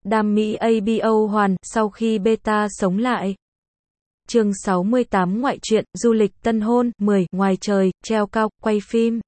Đam mỹ ABO hoàn, sau khi beta sống lại. Chương 68 ngoại truyện, du lịch tân hôn, 10, ngoài trời, treo cao, quay phim.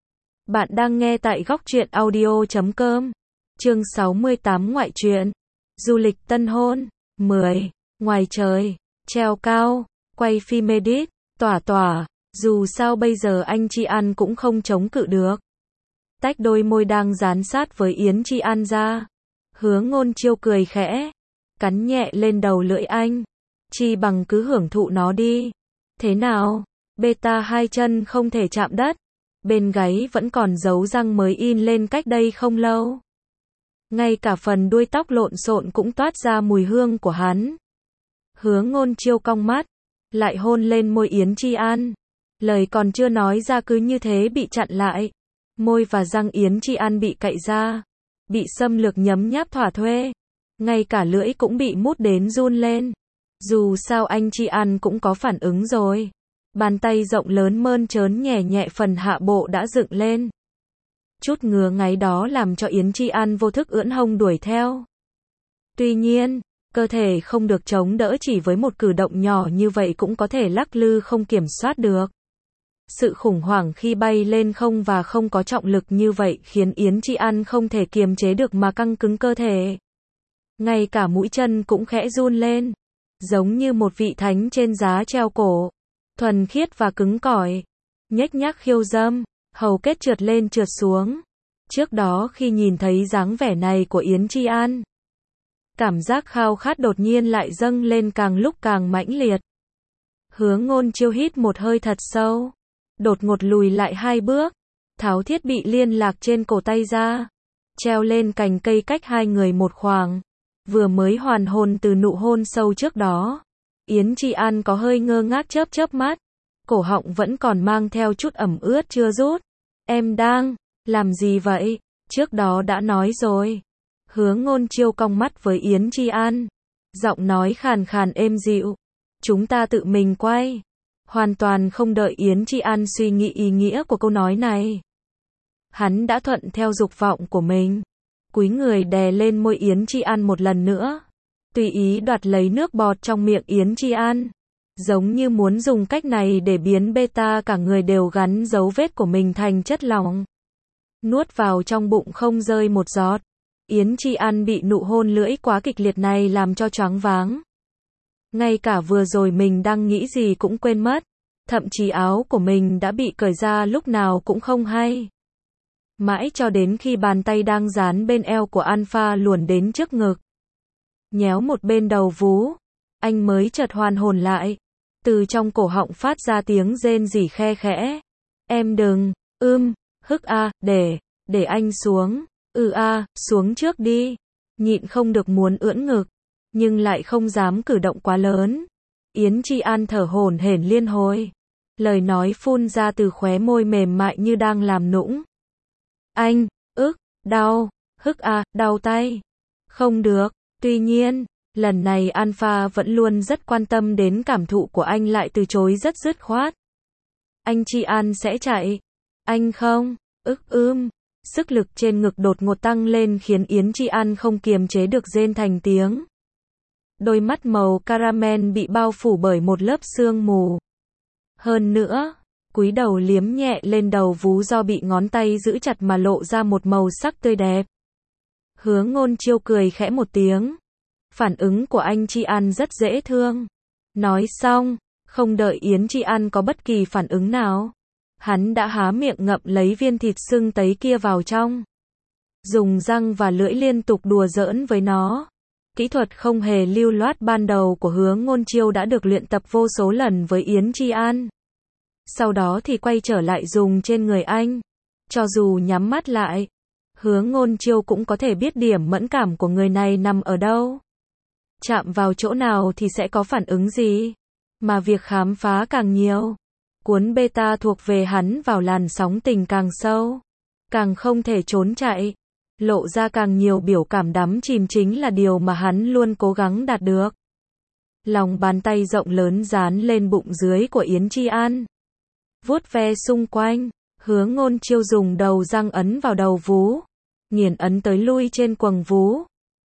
Bạn đang nghe tại góc truyện audio.com. Chương 68 ngoại truyện, du lịch tân hôn, 10, ngoài trời, treo cao, quay phim edit, tỏa, dù sao bây giờ anh Chi An cũng không chống cự được. Tách đôi môi đang dán sát với Yến Chi An ra. Hứa Ngôn Chiêu cười khẽ, cắn nhẹ lên đầu lưỡi anh. Chi bằng cứ hưởng thụ nó đi. Thế nào? Beta hai chân không thể chạm đất. Bên gáy vẫn còn dấu răng mới in lên cách đây không lâu. Ngay cả phần đuôi tóc lộn xộn cũng toát ra mùi hương của hắn. Hứa Ngôn Chiêu cong mắt, lại hôn lên môi Yến Chi An. Lời còn chưa nói ra cứ như thế bị chặn lại. Môi và răng Yến Chi An bị cạy ra, bị xâm lược nhấm nháp thỏa thuê. Ngay cả lưỡi cũng bị mút đến run lên. Dù sao anh Chi An cũng có phản ứng rồi. Bàn tay rộng lớn mơn trớn nhẹ nhẹ phần hạ bộ đã dựng lên. Chút ngứa ngáy đó làm cho Yến Chi An vô thức ưỡn hông đuổi theo. Tuy nhiên, cơ thể không được chống đỡ, chỉ với một cử động nhỏ như vậy cũng có thể lắc lư không kiểm soát được. Sự khủng hoảng khi bay lên không và không có trọng lực như vậy khiến Yến Chi An không thể kiềm chế được mà căng cứng cơ thể. Ngay cả mũi chân cũng khẽ run lên, giống như một vị thánh trên giá treo cổ, thuần khiết và cứng cỏi, nhếch nhác khiêu dâm, hầu kết trượt lên trượt xuống. Trước đó khi nhìn thấy dáng vẻ này của Yến Chi An, cảm giác khao khát đột nhiên lại dâng lên càng lúc càng mãnh liệt. Hứa Ngôn Chiêu hít một hơi thật sâu, đột ngột lùi lại hai bước, tháo thiết bị liên lạc trên cổ tay ra, treo lên cành cây cách hai người một khoảng. Vừa mới hoàn hồn từ nụ hôn sâu trước đó, Yến Chi An có hơi ngơ ngác chớp mắt, cổ họng vẫn còn mang theo chút ẩm ướt chưa rút. Em đang làm gì vậy? Trước đó đã nói rồi. Hứa Ngôn Chiêu cong mắt với Yến Chi An, giọng nói khàn khàn êm dịu. Chúng ta tự mình quay. Hoàn toàn không đợi Yến Chi An suy nghĩ ý nghĩa của câu nói này. Hắn đã thuận theo dục vọng của mình. Cúi người đè lên môi Yến Chi An một lần nữa. Tùy ý đoạt lấy nước bọt trong miệng Yến Chi An. Giống như muốn dùng cách này để biến beta cả người đều gắn dấu vết của mình thành chất lỏng. Nuốt vào trong bụng không rơi một giọt. Yến Chi An bị nụ hôn lưỡi quá kịch liệt này làm cho choáng váng. Ngay cả vừa rồi mình đang nghĩ gì cũng quên mất. Thậm chí áo của mình đã bị cởi ra lúc nào cũng không hay. Mãi cho đến khi bàn tay đang dán bên eo của Alpha luồn đến trước ngực, nhéo một bên đầu vú, anh mới chợt hoàn hồn lại. Từ trong cổ họng phát ra tiếng rên rỉ khe khẽ. Em đừng, hức a, để anh xuống. Xuống trước đi. Nhịn không được muốn ưỡn ngực, nhưng lại không dám cử động quá lớn. Yến Chi An thở hổn hển liên hồi. Lời nói phun ra từ khóe môi mềm mại như đang làm nũng. Anh, đau, đau tay. Không được. Tuy nhiên, lần này Alpha vẫn luôn rất quan tâm đến cảm thụ của anh lại từ chối rất dứt khoát. Anh Chi An sẽ chạy. Anh không, Sức lực trên ngực đột ngột tăng lên khiến Yến Chi An không kiềm chế được rên thành tiếng. Đôi mắt màu caramel bị bao phủ bởi một lớp sương mù. Hơn nữa, cúi đầu liếm nhẹ lên đầu vú do bị ngón tay giữ chặt mà lộ ra một màu sắc tươi đẹp. Hứa Ngôn Chiêu cười khẽ một tiếng. Phản ứng của anh Chi An rất dễ thương. Nói xong, không đợi Yến Chi An có bất kỳ phản ứng nào, hắn đã há miệng ngậm lấy viên thịt sưng tấy kia vào trong. Dùng răng và lưỡi liên tục đùa giỡn với nó. Kỹ thuật không hề lưu loát ban đầu của Hứa Ngôn Chiêu đã được luyện tập vô số lần với Yến Chi An. Sau đó thì quay trở lại dùng trên người anh. Cho dù nhắm mắt lại, Hứa Ngôn Chiêu cũng có thể biết điểm mẫn cảm của người này nằm ở đâu. Chạm vào chỗ nào thì sẽ có phản ứng gì. Mà việc khám phá càng nhiều, cuốn beta thuộc về hắn vào làn sóng tình càng sâu, càng không thể trốn chạy. Lộ ra càng nhiều biểu cảm đắm chìm chính là điều mà hắn luôn cố gắng đạt được. Lòng bàn tay rộng lớn dán lên bụng dưới của Yến Chi An, vuốt ve xung quanh. Hứa Ngôn Chiêu dùng đầu răng ấn vào đầu vú, nghiền ấn tới lui trên quầng vú.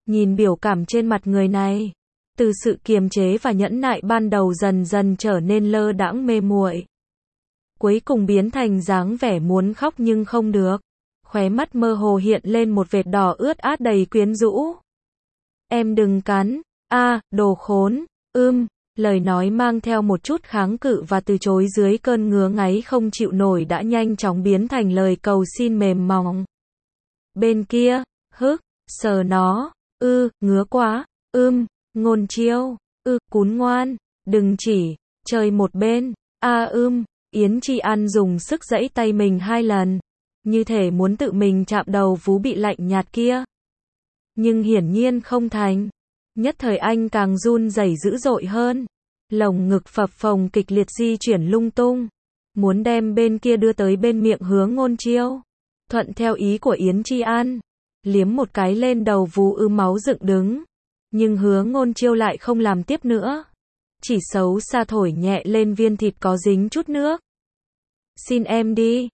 Nhìn biểu cảm trên mặt người này, từ sự kiềm chế và nhẫn nại ban đầu dần dần trở nên lơ đãng mê muội. Cuối cùng biến thành dáng vẻ muốn khóc nhưng không được. Khóe mắt mơ hồ hiện lên một vệt đỏ ướt át đầy quyến rũ. Em đừng cắn, đồ khốn, lời nói mang theo một chút kháng cự và từ chối dưới cơn ngứa ngáy không chịu nổi đã nhanh chóng biến thành lời cầu xin mềm mỏng. Bên kia, sờ nó, ngứa quá, Ngôn Chiêu, cún ngoan, đừng chỉ, chơi một bên, Yến Chi An dùng sức giãy tay mình 2 lần, như thể muốn tự mình chạm đầu vú bị lạnh nhạt kia. Nhưng hiển nhiên không thành. Nhất thời anh càng run rẩy dữ dội hơn. Lồng ngực phập phồng kịch liệt di chuyển lung tung. Muốn đem bên kia đưa tới bên miệng Hứa Ngôn Chiêu. Thuận theo ý của Yến Chi An. Liếm một cái lên đầu vú máu dựng đứng. Nhưng Hứa Ngôn Chiêu lại không làm tiếp nữa. Chỉ xấu xa thổi nhẹ lên viên thịt có dính chút nước. Xin em đi.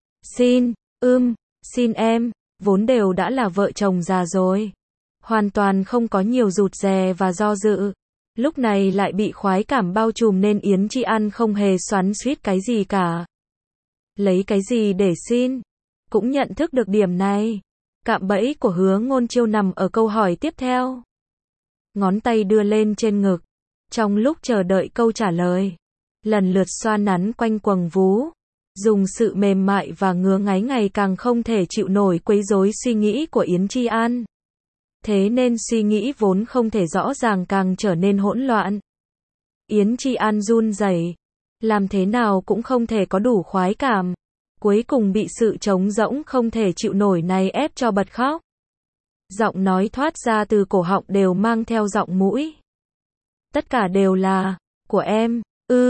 Xin em. Vốn đều đã là vợ chồng già rồi. Hoàn toàn không có nhiều rụt rè và do dự. Lúc này lại bị khoái cảm bao trùm nên Yến Chi An không hề xoắn xuýt cái gì cả. Lấy cái gì để xin? Cũng nhận thức được điểm này. Cạm bẫy của Hứa Ngôn Chiêu nằm ở câu hỏi tiếp theo. Ngón tay đưa lên trên ngực. Trong lúc chờ đợi câu trả lời. Lần lượt xoa nắn quanh quầng vú. Dùng sự mềm mại và ngứa ngáy ngày càng không thể chịu nổi quấy rối suy nghĩ của Yến Chi An. Thế nên suy nghĩ vốn không thể rõ ràng càng trở nên hỗn loạn. Yến Chi An run rẩy, làm thế nào cũng không thể có đủ khoái cảm. Cuối cùng bị sự trống rỗng không thể chịu nổi này ép cho bật khóc. Giọng nói thoát ra từ cổ họng đều mang theo giọng mũi. Tất cả đều là, của em,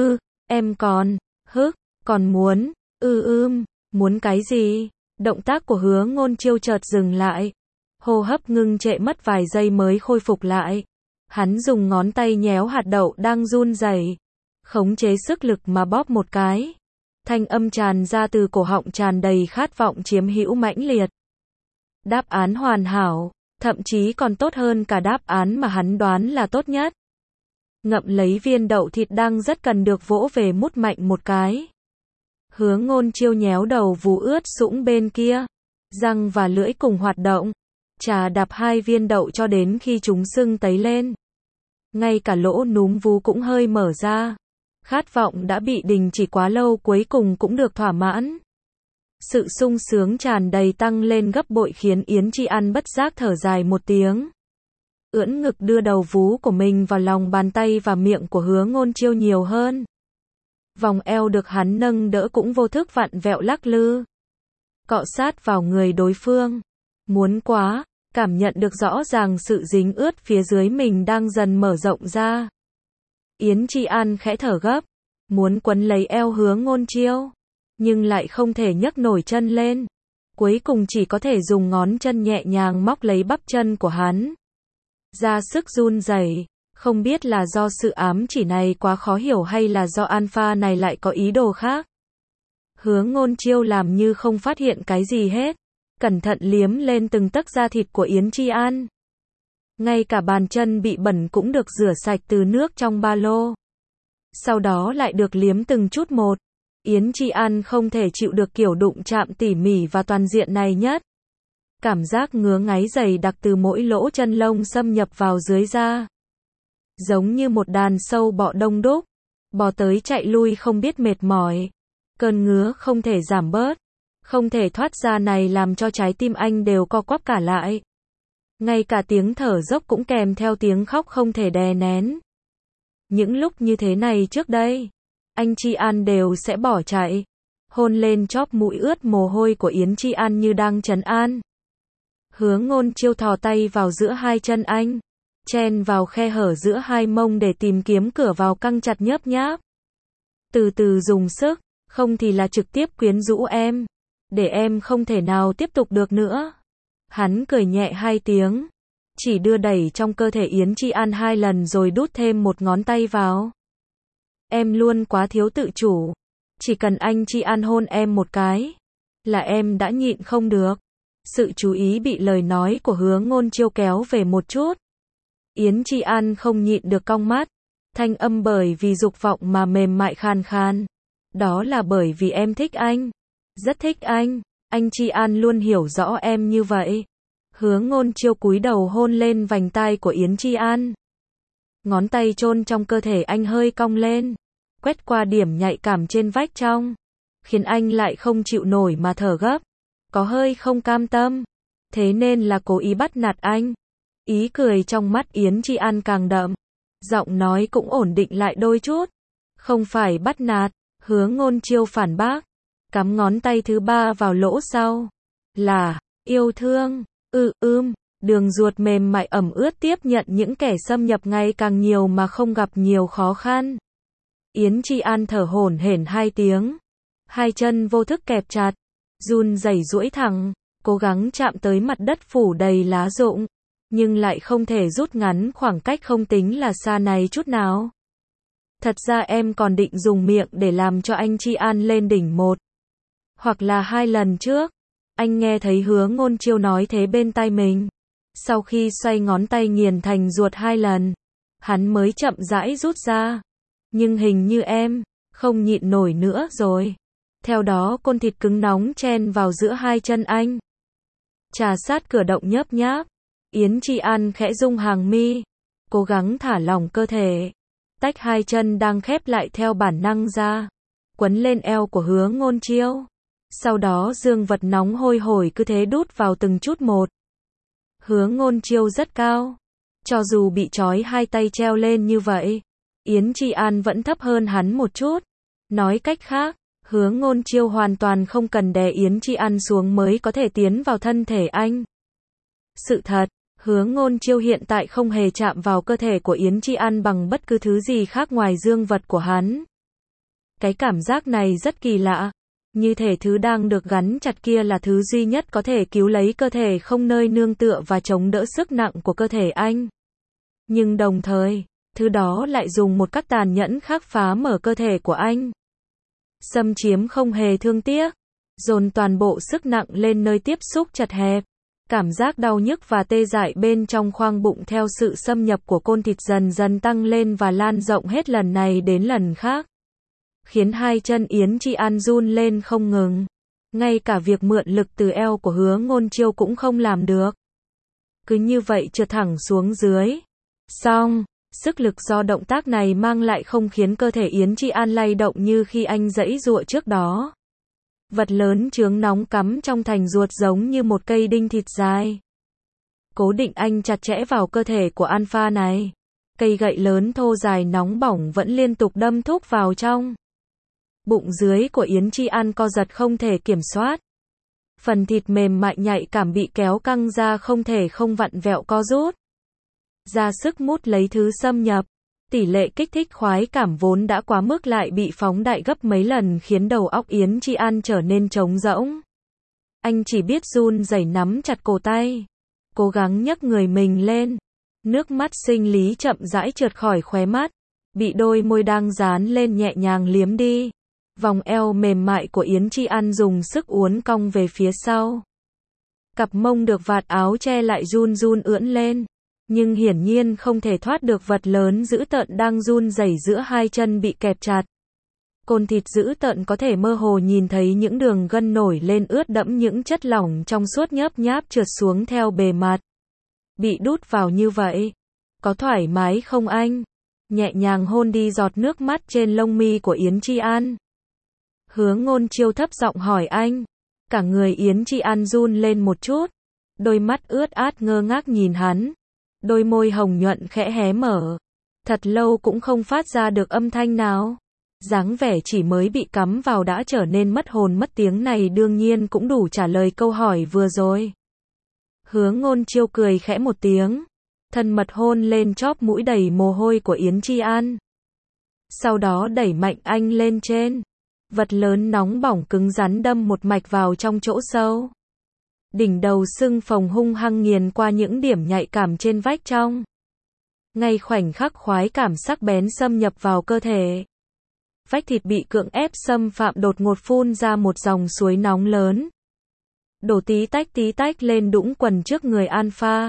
em còn, còn muốn, muốn cái gì? Động tác của Hứa Ngôn Chiêu chợt dừng lại. Hô hấp ngưng trệ mất vài giây mới khôi phục lại. Hắn dùng ngón tay nhéo hạt đậu đang run rẩy, khống chế sức lực mà bóp một cái. Thanh âm tràn ra từ cổ họng tràn đầy khát vọng chiếm hữu mãnh liệt. Đáp án hoàn hảo, thậm chí còn tốt hơn cả đáp án mà hắn đoán là tốt nhất. Ngậm lấy viên đậu thịt đang rất cần được vỗ về mút mạnh một cái. Hứa Ngôn Chiêu nhéo đầu vú ướt sũng bên kia. Răng và lưỡi cùng hoạt động. Chà đạp 2 viên đậu cho đến khi chúng sưng tấy lên. Ngay cả lỗ núm vú cũng hơi mở ra. Khát vọng đã bị đình chỉ quá lâu cuối cùng cũng được thỏa mãn. Sự sung sướng tràn đầy tăng lên gấp bội khiến Yến Chi An bất giác thở dài một tiếng. Ưỡn ngực đưa đầu vú của mình vào lòng bàn tay và miệng của Hứa Ngôn Chiêu nhiều hơn. Vòng eo được hắn nâng đỡ cũng vô thức vặn vẹo lắc lư. Cọ sát vào người đối phương. Muốn quá, cảm nhận được rõ ràng sự dính ướt phía dưới mình đang dần mở rộng ra. Yến Chi An khẽ thở gấp, muốn quấn lấy eo Hứa Ngôn Chiêu, nhưng lại không thể nhấc nổi chân lên. Cuối cùng chỉ có thể dùng ngón chân nhẹ nhàng móc lấy bắp chân của hắn. Ra sức run rẩy, không biết là do sự ám chỉ này quá khó hiểu hay là do alpha này lại có ý đồ khác. Hứa Ngôn Chiêu làm như không phát hiện cái gì hết. Cẩn thận liếm lên từng tấc da thịt của Yến Chi An. Ngay cả bàn chân bị bẩn cũng được rửa sạch từ nước trong ba lô. Sau đó lại được liếm từng chút một. Yến Chi An không thể chịu được kiểu đụng chạm tỉ mỉ và toàn diện này nhất. Cảm giác ngứa ngáy dày đặc từ mỗi lỗ chân lông xâm nhập vào dưới da. Giống như một đàn sâu bọ đông đúc. Bò tới chạy lui không biết mệt mỏi. Cơn ngứa không thể giảm bớt. Không thể thoát ra này làm cho trái tim anh đều co quắp cả lại. Ngay cả tiếng thở dốc cũng kèm theo tiếng khóc không thể đè nén. Những lúc như thế này trước đây, anh Chi An đều sẽ bỏ chạy. Hôn lên chóp mũi ướt mồ hôi của Yến Chi An như đang trấn an. Hứa Ngôn Chiêu thò tay vào giữa hai chân anh, chen vào khe hở giữa hai mông để tìm kiếm cửa vào căng chặt nhớp nháp. Từ từ dùng sức, không thì là trực tiếp quyến rũ em. Để em không thể nào tiếp tục được nữa. Hắn cười nhẹ 2 tiếng. Chỉ đưa đẩy trong cơ thể Yến Chi An 2 lần rồi đút thêm một ngón tay vào. Em luôn quá thiếu tự chủ. Chỉ cần anh Chi An hôn em một cái, là em đã nhịn không được. Sự chú ý bị lời nói của Hứa Ngôn Chiêu kéo về một chút. Yến Chi An không nhịn được cong mắt. Thanh âm bởi vì dục vọng mà mềm mại khàn khàn. Đó là bởi vì em thích anh. Rất thích anh. Anh Chi An luôn hiểu rõ em như vậy. Hứa Ngôn Chiêu cúi đầu hôn lên vành tai của Yến Chi An. Ngón tay chôn trong cơ thể anh hơi cong lên. Quét qua điểm nhạy cảm trên vách trong. Khiến anh lại không chịu nổi mà thở gấp. Có hơi không cam tâm. Thế nên là cố ý bắt nạt anh. Ý cười trong mắt Yến Chi An càng đậm. Giọng nói cũng ổn định lại đôi chút. Không phải bắt nạt. Hứa Ngôn Chiêu phản bác. Cắm ngón tay thứ ba vào lỗ sau. Là, yêu thương. Đường ruột mềm mại ẩm ướt tiếp nhận những kẻ xâm nhập ngày càng nhiều mà không gặp nhiều khó khăn. Yến Chi An thở hổn hển 2 tiếng. Hai chân vô thức kẹp chặt. Run rẩy duỗi thẳng. Cố gắng chạm tới mặt đất phủ đầy lá rụng. Nhưng lại không thể rút ngắn khoảng cách không tính là xa này chút nào. Thật ra em còn định dùng miệng để làm cho anh Chi An lên đỉnh 1. Hoặc là 2 lần trước. Anh nghe thấy Hứa Ngôn Chiêu nói thế bên tai mình. Sau khi xoay ngón tay nghiền thành ruột 2 lần. Hắn mới chậm rãi rút ra. Nhưng hình như em không nhịn nổi nữa rồi. Theo đó côn thịt cứng nóng chen vào giữa hai chân anh. Trà sát cửa động nhấp nháp. Yến Chi An khẽ rung hàng mi. Cố gắng thả lỏng cơ thể. Tách hai chân đang khép lại theo bản năng ra. Quấn lên eo của Hứa Ngôn Chiêu. Sau đó dương vật nóng hôi hổi cứ thế đút vào từng chút một. Hứa Ngôn Chiêu rất cao. Cho dù bị trói hai tay treo lên như vậy, Yến Chi An vẫn thấp hơn hắn một chút. Nói cách khác, Hứa Ngôn Chiêu hoàn toàn không cần đè Yến Chi An xuống mới có thể tiến vào thân thể anh. Sự thật, Hứa Ngôn Chiêu hiện tại không hề chạm vào cơ thể của Yến Chi An bằng bất cứ thứ gì khác ngoài dương vật của hắn. Cái cảm giác này rất kỳ lạ. Như thể thứ đang được gắn chặt kia là thứ duy nhất có thể cứu lấy cơ thể không nơi nương tựa và chống đỡ sức nặng của cơ thể anh. Nhưng đồng thời, thứ đó lại dùng một cách tàn nhẫn khác phá mở cơ thể của anh. Xâm chiếm không hề thương tiếc, dồn toàn bộ sức nặng lên nơi tiếp xúc chật hẹp. Cảm giác đau nhức và tê dại bên trong khoang bụng theo sự xâm nhập của côn thịt dần dần tăng lên và lan rộng hết lần này đến lần khác. Khiến hai chân Yến Chi An run lên không ngừng. Ngay cả việc mượn lực từ eo của Hứa Ngôn Chiêu cũng không làm được. Cứ như vậy trượt thẳng xuống dưới. Xong, sức lực do động tác này mang lại không khiến cơ thể Yến Chi An lay động như khi anh giãy giụa trước đó. Vật lớn chướng nóng cắm trong thành ruột giống như một cây đinh thịt dài. Cố định anh chặt chẽ vào cơ thể của alpha này. Cây gậy lớn thô dài nóng bỏng vẫn liên tục đâm thúc vào trong. Bụng dưới của Yến Chi An co giật không thể kiểm soát. Phần thịt mềm mại nhạy cảm bị kéo căng ra không thể không vặn vẹo co rút. Ra sức mút lấy thứ xâm nhập. Tỷ lệ kích thích khoái cảm vốn đã quá mức lại bị phóng đại gấp mấy lần khiến đầu óc Yến Chi An trở nên trống rỗng. Anh chỉ biết run rẩy nắm chặt cổ tay. Cố gắng nhấc người mình lên. Nước mắt sinh lý chậm rãi trượt khỏi khóe mắt. Bị đôi môi đang dán lên nhẹ nhàng liếm đi. Vòng eo mềm mại của Yến Chi An dùng sức uốn cong về phía sau. Cặp mông được vạt áo che lại run run ưỡn lên. Nhưng hiển nhiên không thể thoát được vật lớn dữ tợn đang run rẩy giữa hai chân bị kẹp chặt. Côn thịt dữ tợn có thể mơ hồ nhìn thấy những đường gân nổi lên ướt đẫm những chất lỏng trong suốt nhớp nháp trượt xuống theo bề mặt. Bị đút vào như vậy. Có thoải mái không anh? Nhẹ nhàng hôn đi giọt nước mắt trên lông mi của Yến Chi An. Hứa Ngôn Chiêu thấp giọng hỏi anh. Cả người Yến Chi An run lên một chút. Đôi mắt ướt át ngơ ngác nhìn hắn. Đôi môi hồng nhuận khẽ hé mở. Thật lâu cũng không phát ra được âm thanh nào. Dáng vẻ chỉ mới bị cắm vào đã trở nên mất hồn mất tiếng này đương nhiên cũng đủ trả lời câu hỏi vừa rồi. Hứa Ngôn Chiêu cười khẽ một tiếng. Thân mật hôn lên chóp mũi đầy mồ hôi của Yến Chi An. Sau đó đẩy mạnh anh lên trên. Vật lớn nóng bỏng cứng rắn đâm một mạch vào trong chỗ sâu. Đỉnh đầu sưng phồng hung hăng nghiền qua những điểm nhạy cảm trên vách trong. Ngay khoảnh khắc khoái cảm sắc bén xâm nhập vào cơ thể. Vách thịt bị cưỡng ép xâm phạm đột ngột phun ra một dòng suối nóng lớn. Đổ tí tách lên đũng quần trước người alpha.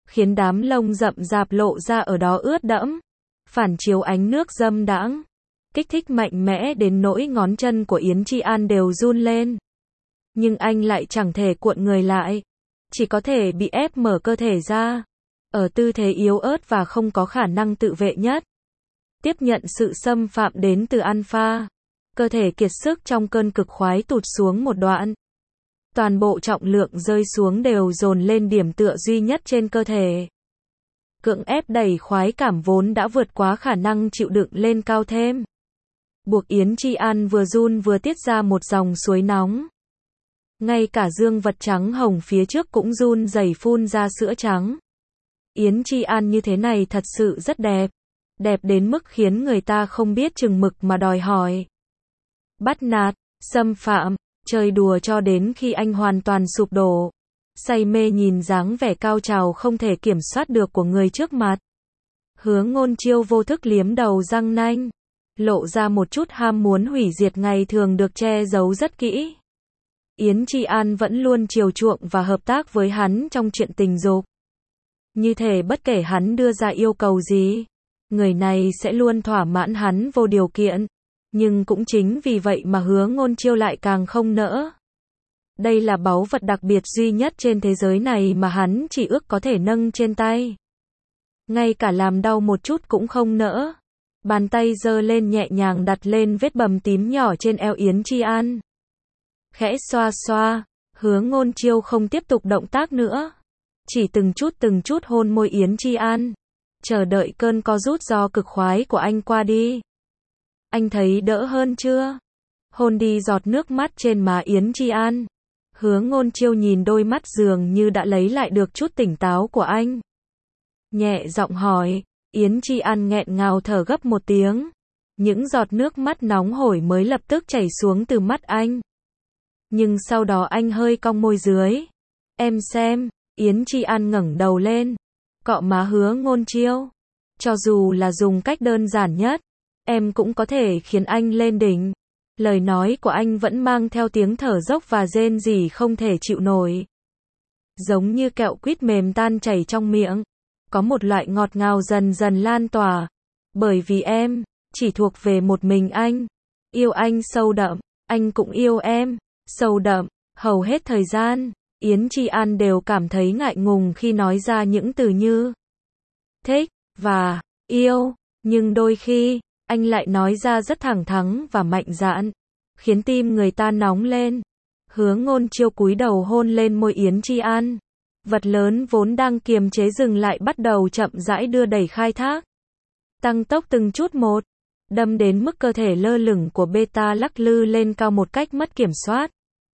khiến đám lông rậm rạp lộ ra ở đó ướt đẫm, phản chiếu ánh nước dâm đãng, kích thích mạnh mẽ đến nỗi ngón chân của Yến Chi An đều run lên. Nhưng anh lại chẳng thể cuộn người lại, chỉ có thể bị ép mở cơ thể ra, ở tư thế yếu ớt và không có khả năng tự vệ nhất. Tiếp nhận sự xâm phạm đến từ alpha, cơ thể kiệt sức trong cơn cực khoái tụt xuống một đoạn. Toàn bộ trọng lượng rơi xuống đều dồn lên điểm tựa duy nhất trên cơ thể. Cưỡng ép đẩy khoái cảm vốn đã vượt quá khả năng chịu đựng lên cao thêm. Buộc Yến Chi An vừa run vừa tiết ra một dòng suối nóng. Ngay cả dương vật trắng hồng phía trước cũng run rẩy phun ra sữa trắng. Yến Chi An như thế này thật sự rất đẹp. Đẹp đến mức khiến người ta không biết chừng mực mà đòi hỏi. Bắt nạt, xâm phạm, chơi đùa cho đến khi anh hoàn toàn sụp đổ. Say mê nhìn dáng vẻ cao trào không thể kiểm soát được của người trước mặt. Hứa Ngôn Chiêu vô thức liếm đầu răng nanh, lộ ra một chút ham muốn hủy diệt ngày thường được che giấu rất kỹ. Yến Chi An vẫn luôn chiều chuộng và hợp tác với hắn trong chuyện tình dục. Như thể bất kể hắn đưa ra yêu cầu gì, người này sẽ luôn thỏa mãn hắn vô điều kiện. Nhưng cũng chính vì vậy mà Hứa Ngôn Chiêu lại càng không nỡ. Đây là báu vật đặc biệt duy nhất trên thế giới này mà hắn chỉ ước có thể nâng trên tay. Ngay cả làm đau một chút cũng không nỡ. Bàn tay giơ lên nhẹ nhàng đặt lên vết bầm tím nhỏ trên eo Yến Chi An. Khẽ xoa xoa, Hứa Ngôn Chiêu không tiếp tục động tác nữa. Chỉ từng chút hôn môi Yến Chi An. Chờ đợi cơn co rút do cực khoái của anh qua đi. Anh thấy đỡ hơn chưa? Hôn đi giọt nước mắt trên má Yến Chi An. Hứa Ngôn Chiêu nhìn đôi mắt dường như đã lấy lại được chút tỉnh táo của anh. Nhẹ giọng hỏi, Yến Chi An nghẹn ngào thở gấp một tiếng. Những giọt nước mắt nóng hổi mới lập tức chảy xuống từ mắt anh. Nhưng sau đó anh hơi cong môi dưới. Em xem, Yến Chi An ngẩng đầu lên, cọ má Hứa Ngôn Chiêu. Cho dù là dùng cách đơn giản nhất, em cũng có thể khiến anh lên đỉnh. Lời nói của anh vẫn mang theo tiếng thở dốc và rên rỉ không thể chịu nổi. Giống như kẹo quýt mềm tan chảy trong miệng. Có một loại ngọt ngào dần dần lan tỏa. Bởi vì em, chỉ thuộc về một mình anh. Yêu anh sâu đậm, anh cũng yêu em, sâu đậm. Hầu hết thời gian, Yến Chi An đều cảm thấy ngại ngùng khi nói ra những từ như thích và yêu. Nhưng đôi khi, anh lại nói ra rất thẳng thắn và mạnh dạn, khiến tim người ta nóng lên. Hứa Ngôn Chiêu cúi đầu hôn lên môi Yến Chi An. Vật lớn vốn đang kiềm chế dừng lại bắt đầu chậm rãi đưa đẩy khai thác. Tăng tốc từng chút một, đâm đến mức cơ thể lơ lửng của beta lắc lư lên cao một cách mất kiểm soát.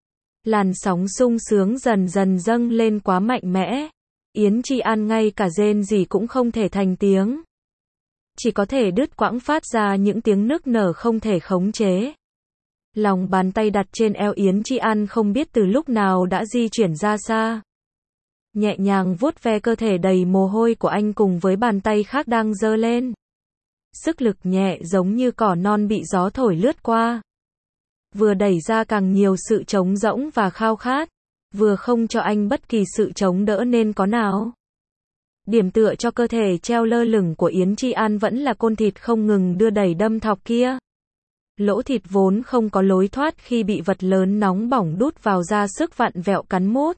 Làn sóng sung sướng dần dần dâng lên quá mạnh mẽ. Yến Chi An ngay cả rên rỉ cũng không thể thành tiếng. Chỉ có thể đứt quãng phát ra những tiếng nức nở không thể khống chế. Lòng bàn tay đặt trên eo Yến Chi An không biết từ lúc nào đã di chuyển ra xa. Nhẹ nhàng vuốt ve cơ thể đầy mồ hôi của anh cùng với bàn tay khác đang giơ lên. Sức lực nhẹ giống như cỏ non bị gió thổi lướt qua. Vừa đẩy ra càng nhiều sự trống rỗng và khao khát, vừa không cho anh bất kỳ sự chống đỡ nên có nào. Điểm tựa cho cơ thể treo lơ lửng của Yến Chi An vẫn là côn thịt không ngừng đưa đẩy đâm thọc kia. Lỗ thịt vốn không có lối thoát khi bị vật lớn nóng bỏng đút vào ra sức vặn vẹo cắn mút.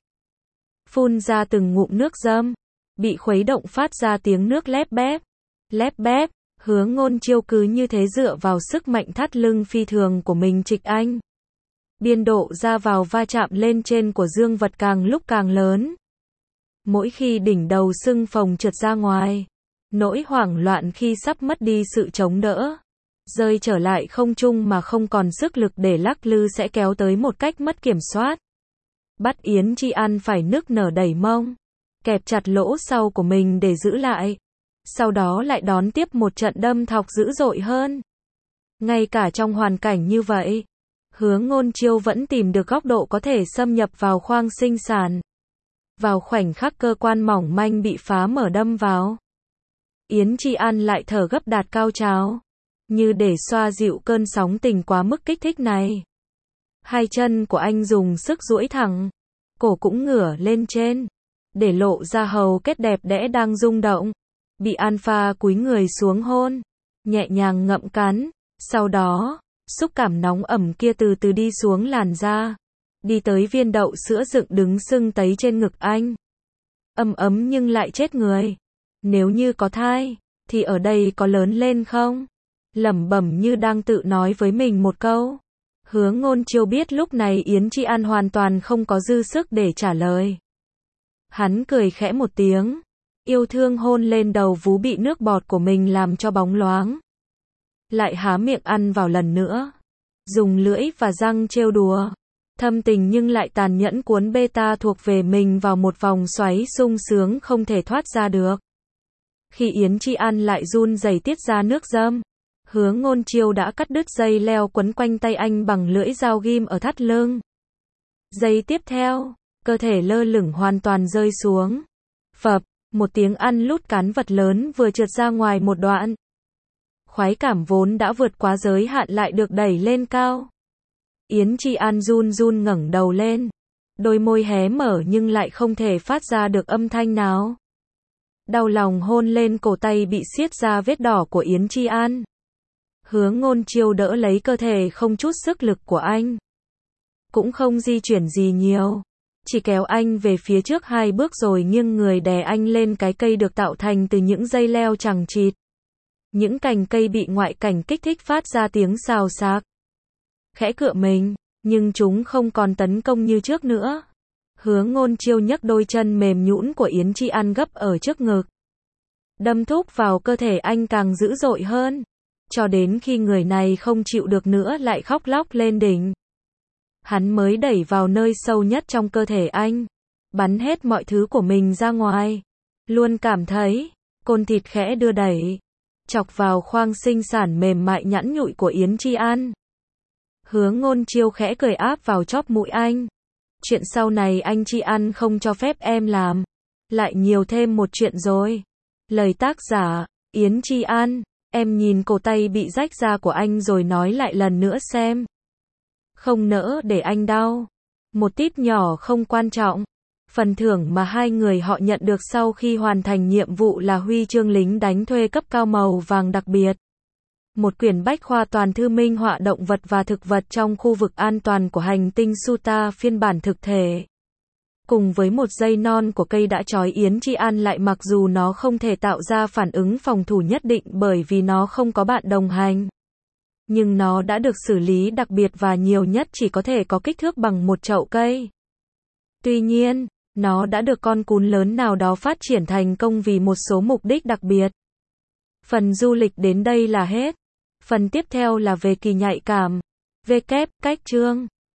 Phun ra từng ngụm nước dâm, bị khuấy động phát ra tiếng nước lép bép. Lép bép, Hứa Ngôn Chiêu cứ như thế dựa vào sức mạnh thắt lưng phi thường của mình trịch anh. Biên độ ra vào va chạm lên trên của dương vật càng lúc càng lớn. Mỗi khi đỉnh đầu sưng phồng trượt ra ngoài, nỗi hoảng loạn khi sắp mất đi sự chống đỡ, rơi trở lại không trung mà không còn sức lực để lắc lư sẽ kéo tới một cách mất kiểm soát. Bắt Yến Chi An phải nức nở đẩy mông, kẹp chặt lỗ sau của mình để giữ lại. Sau đó lại đón tiếp một trận đâm thọc dữ dội hơn. Ngay cả trong hoàn cảnh như vậy, Hứa Ngôn Chiêu vẫn tìm được góc độ có thể xâm nhập vào khoang sinh sản. Vào khoảnh khắc cơ quan mỏng manh bị phá mở đâm vào, Yến Chi An lại thở gấp đạt cao trào, như để xoa dịu cơn sóng tình quá mức kích thích này. Hai chân của anh dùng sức duỗi thẳng, cổ cũng ngửa lên trên, để lộ ra hầu kết đẹp đẽ đang rung động. Bị Alpha cúi người xuống hôn, nhẹ nhàng ngậm cắn, sau đó, xúc cảm nóng ẩm kia từ từ đi xuống làn da, đi tới viên đậu sữa dựng đứng sưng tấy trên ngực anh. Ấm ấm nhưng lại chết người. Nếu như có thai, thì ở đây có lớn lên không? Lẩm bẩm như đang tự nói với mình một câu. Hứa Ngôn Chiêu biết lúc này Yến Chi An hoàn toàn không có dư sức để trả lời. Hắn cười khẽ một tiếng, yêu thương hôn lên đầu vú bị nước bọt của mình làm cho bóng loáng. Lại há miệng ăn vào lần nữa, dùng lưỡi và răng trêu đùa. Thâm tình nhưng lại tàn nhẫn cuốn beta thuộc về mình vào một vòng xoáy sung sướng không thể thoát ra được. Khi Yến Chi An lại run rẩy tiết ra nước dâm, Hứa Ngôn Chiêu đã cắt đứt dây leo quấn quanh tay anh bằng lưỡi dao ghim ở thắt lưng. Giây tiếp theo, cơ thể lơ lửng hoàn toàn rơi xuống. Phập, một tiếng ăn lút cán vật lớn vừa trượt ra ngoài một đoạn. Khoái cảm vốn đã vượt quá giới hạn lại được đẩy lên cao. Yến Chi An run run ngẩng đầu lên. Đôi môi hé mở nhưng lại không thể phát ra được âm thanh nào. Đau lòng hôn lên cổ tay bị siết ra vết đỏ của Yến Chi An. Hứa Ngôn Chiêu đỡ lấy cơ thể không chút sức lực của anh. Cũng không di chuyển gì nhiều. Chỉ kéo anh về phía trước 2 bước rồi nghiêng người đè anh lên cái cây được tạo thành từ những dây leo chằng chịt. Những cành cây bị ngoại cảnh kích thích phát ra tiếng xào xạc. Khẽ cựa mình, nhưng chúng không còn tấn công như trước nữa. Hứa Ngôn Chiêu nhấc đôi chân mềm nhũn của Yến Chi An gấp ở trước ngực. Đâm thúc vào cơ thể anh càng dữ dội hơn. Cho đến khi người này không chịu được nữa lại khóc lóc lên đỉnh. Hắn mới đẩy vào nơi sâu nhất trong cơ thể anh. Bắn hết mọi thứ của mình ra ngoài. Luôn cảm thấy, côn thịt khẽ đưa đẩy. Chọc vào khoang sinh sản mềm mại nhẵn nhụi của Yến Chi An. Hứa Ngôn Chiêu khẽ cười áp vào chóp mũi anh. Chuyện sau này anh Chi An không cho phép em làm. Lại nhiều thêm một chuyện rồi. Lời tác giả, Yến Chi An. Em nhìn cổ tay bị rách ra của anh rồi nói lại lần nữa xem. Không nỡ để anh đau. Một tip nhỏ không quan trọng. Phần thưởng mà hai người họ nhận được sau khi hoàn thành nhiệm vụ là huy chương lính đánh thuê cấp cao màu vàng đặc biệt. Một quyển bách khoa toàn thư minh họa động vật và thực vật trong khu vực an toàn của hành tinh Suta phiên bản thực thể. Cùng với một dây non của cây đã trói Yến Chi An lại mặc dù nó không thể tạo ra phản ứng phòng thủ nhất định bởi vì nó không có bạn đồng hành. Nhưng nó đã được xử lý đặc biệt và nhiều nhất chỉ có thể có kích thước bằng một chậu cây. Tuy nhiên, nó đã được con cún lớn nào đó phát triển thành công vì một số mục đích đặc biệt. Phần du lịch đến đây là hết. Phần tiếp theo là về kỳ nhạy cảm. Cách chương